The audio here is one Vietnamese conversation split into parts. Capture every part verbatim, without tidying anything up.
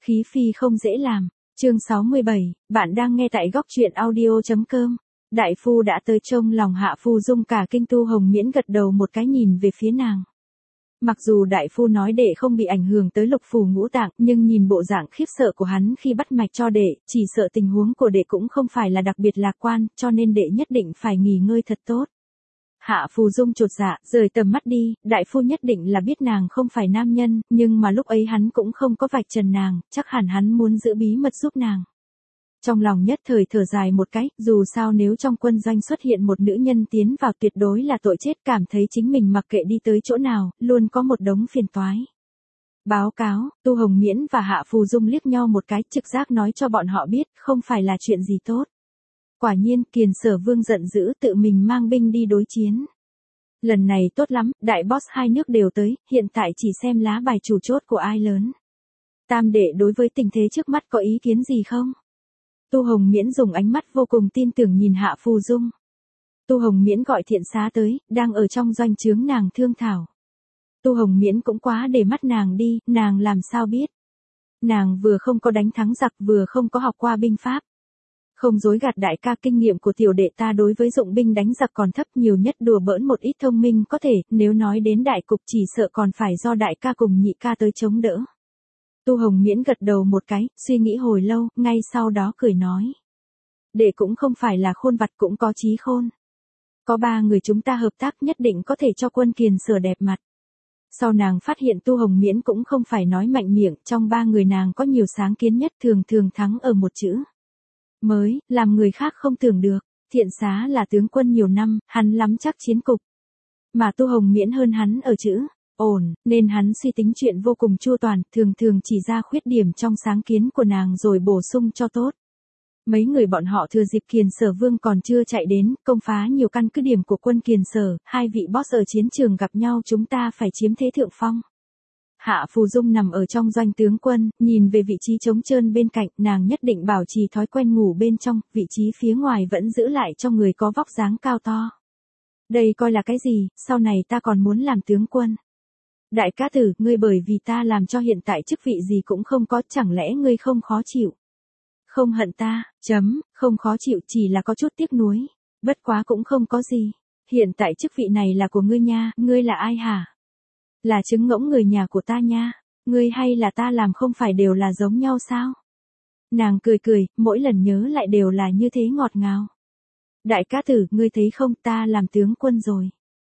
Khí phi không dễ làm. Chương sáu mươi bảy, bạn đang nghe tại góc truyện audio.com. Đại phu đã tới trông lòng Hạ Phu Dung cả kinh. Tu Hồng Miễn gật đầu một cái nhìn về phía nàng. Mặc dù đại phu nói đệ không bị ảnh hưởng tới lục phủ ngũ tạng, nhưng nhìn bộ dạng khiếp sợ của hắn khi bắt mạch cho đệ, chỉ sợ tình huống của đệ cũng không phải là đặc biệt lạc quan, cho nên đệ nhất định phải nghỉ ngơi thật tốt. Hạ Phù Dung chột dạ, rời tầm mắt đi, đại phu nhất định là biết nàng không phải nam nhân, nhưng mà lúc ấy hắn cũng không có vạch trần nàng, chắc hẳn hắn muốn giữ bí mật giúp nàng. Trong lòng nhất thời thở dài một cái, dù sao nếu trong quân doanh xuất hiện một nữ nhân tiến vào tuyệt đối là tội chết, cảm thấy chính mình mặc kệ đi tới chỗ nào, luôn có một đống phiền toái. Báo cáo, Tu Hồng Miễn và Hạ Phù Dung liếc nhau một cái, trực giác nói cho bọn họ biết, không phải là chuyện gì tốt. Quả nhiên, Kiền Sở Vương giận dữ tự mình mang binh đi đối chiến. Lần này tốt lắm, đại boss hai nước đều tới, hiện tại chỉ xem lá bài chủ chốt của ai lớn. Tam đệ đối với tình thế trước mắt có ý kiến gì không? Tu Hồng Miễn dùng ánh mắt vô cùng tin tưởng nhìn Hạ Phù Dung. Tu Hồng Miễn gọi Thiện Xá tới, đang ở trong doanh trướng nàng thương thảo. Tu Hồng Miễn cũng quá để mắt nàng đi, nàng làm sao biết. Nàng vừa không có đánh thắng giặc vừa không có học qua binh pháp. Không dối gạt đại ca, kinh nghiệm của tiểu đệ ta đối với dụng binh đánh giặc còn thấp, nhiều nhất đùa bỡn một ít thông minh có thể, nếu nói đến đại cục chỉ sợ còn phải do đại ca cùng nhị ca tới chống đỡ. Tu Hồng Miễn gật đầu một cái, suy nghĩ hồi lâu, ngay sau đó cười nói. Đệ cũng không phải là khôn vặt cũng có trí khôn. Có ba người chúng ta hợp tác nhất định có thể cho quân Kiền Sở đẹp mặt. Sau nàng phát hiện Tu Hồng Miễn cũng không phải nói mạnh miệng, trong ba người nàng có nhiều sáng kiến nhất, thường thường thắng ở một chữ. Mới, làm người khác không tưởng được, Thiện Xá là tướng quân nhiều năm, hắn lắm chắc chiến cục. Mà Tu Hồng Miễn hơn hắn ở chữ ổn, nên hắn suy tính chuyện vô cùng chu toàn, thường thường chỉ ra khuyết điểm trong sáng kiến của nàng rồi bổ sung cho tốt. Mấy người bọn họ thừa dịp Kiền Sở Vương còn chưa chạy đến, công phá nhiều căn cứ điểm của quân Kiền Sở, hai vị boss ở chiến trường gặp nhau, chúng ta phải chiếm thế thượng phong. Hạ Phù Dung nằm ở trong doanh tướng quân, nhìn về vị trí trống trơn bên cạnh, nàng nhất định bảo trì thói quen ngủ bên trong, vị trí phía ngoài vẫn giữ lại cho người có vóc dáng cao to. Đây coi là cái gì, sau này ta còn muốn làm tướng quân. Đại ca tử, ngươi bởi vì ta làm cho hiện tại chức vị gì cũng không có, chẳng lẽ ngươi không khó chịu? Không hận ta, chấm, không khó chịu, chỉ là có chút tiếc nuối. Bất quá cũng không có gì. Hiện tại chức vị này là của ngươi nha, ngươi là ai hả? Là trứng ngỗng người nhà của ta nha, ngươi hay là ta làm không phải đều là giống nhau sao? Nàng cười cười, mỗi lần nhớ lại đều là như thế ngọt ngào. Đại ca tử, ngươi thấy không, ta làm tướng quân rồi.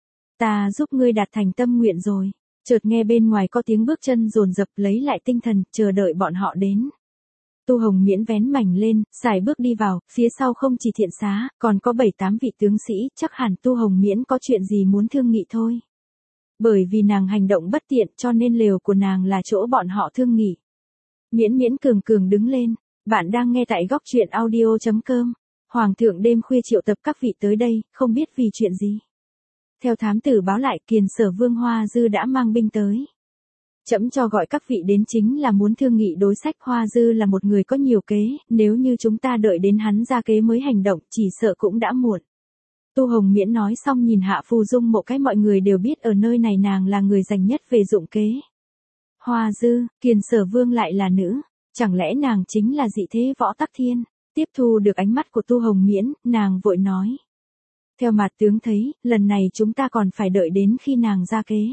Ta giúp ngươi đạt thành tâm nguyện rồi. Chợt nghe bên ngoài có tiếng bước chân dồn dập, lấy lại tinh thần, chờ đợi bọn họ đến. Tu Hồng Miễn vén mảnh lên, xài bước đi vào, phía sau không chỉ Thiện Xá, còn có bảy tám vị tướng sĩ, chắc hẳn Tu Hồng Miễn có chuyện gì muốn thương nghị thôi. Bởi vì nàng hành động bất tiện cho nên lều của nàng là chỗ bọn họ thương nghị. Miễn Miễn cường cường đứng lên, bạn đang nghe tại góc truyện audio.com. Hoàng thượng đêm khuya triệu tập các vị tới đây, không biết vì chuyện gì. Theo thám tử báo lại, Kiền Sở Vương Hoa Dư đã mang binh tới. Trẫm cho gọi các vị đến chính là muốn thương nghị đối sách. Hoa Dư là một người có nhiều kế, nếu như chúng ta đợi đến hắn ra kế mới hành động, chỉ sợ cũng đã muộn. Tu Hồng Miễn nói xong nhìn Hạ Phù Dung một cái, mọi người đều biết ở nơi này nàng là người rành nhất về dụng kế. Hoa Dư, Kiền Sở Vương lại là nữ, chẳng lẽ nàng chính là dị thế Võ Tắc Thiên? Tiếp thu được ánh mắt của Tu Hồng Miễn, nàng vội nói. Theo mặt tướng thấy, lần này chúng ta còn phải đợi đến khi nàng ra kế.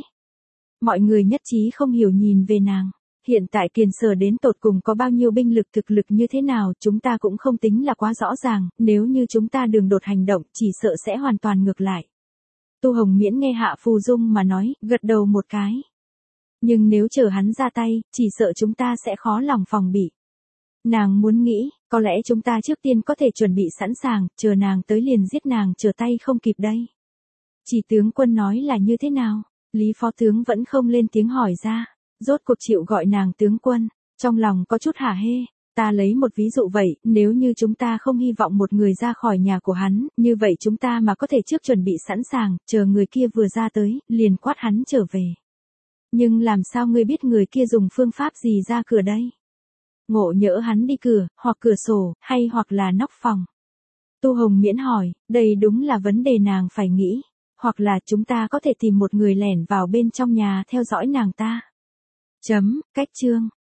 Mọi người nhất trí không hiểu nhìn về nàng. Hiện tại Kiền Sở đến tột cùng có bao nhiêu binh lực, thực lực như thế nào, chúng ta cũng không tính là quá rõ ràng, nếu như chúng ta đường đột hành động, chỉ sợ sẽ hoàn toàn ngược lại. Tu Hồng Miễn nghe Hạ Phù Dung mà nói, gật đầu một cái. Nhưng nếu chờ hắn ra tay, chỉ sợ chúng ta sẽ khó lòng phòng bị. Nàng muốn nghĩ, có lẽ chúng ta trước tiên có thể chuẩn bị sẵn sàng, chờ nàng tới liền giết nàng, chờ tay không kịp đây. Chỉ tướng quân nói là như thế nào? Lý phó tướng vẫn không lên tiếng hỏi ra. Rốt cuộc chịu gọi nàng tướng quân, trong lòng có chút hả hê. Ta lấy một ví dụ vậy, nếu như chúng ta không hy vọng một người ra khỏi nhà của hắn, như vậy chúng ta mà có thể trước chuẩn bị sẵn sàng, chờ người kia vừa ra tới, liền quát hắn trở về. Nhưng làm sao ngươi biết người kia dùng phương pháp gì ra cửa đây? Ngộ nhỡ hắn đi cửa, hoặc cửa sổ, hay hoặc là nóc phòng. Tu Hồng Miễn hỏi, đây đúng là vấn đề nàng phải nghĩ. Hoặc là chúng ta có thể tìm một người lẻn vào bên trong nhà theo dõi nàng ta. Chấm, cách chương.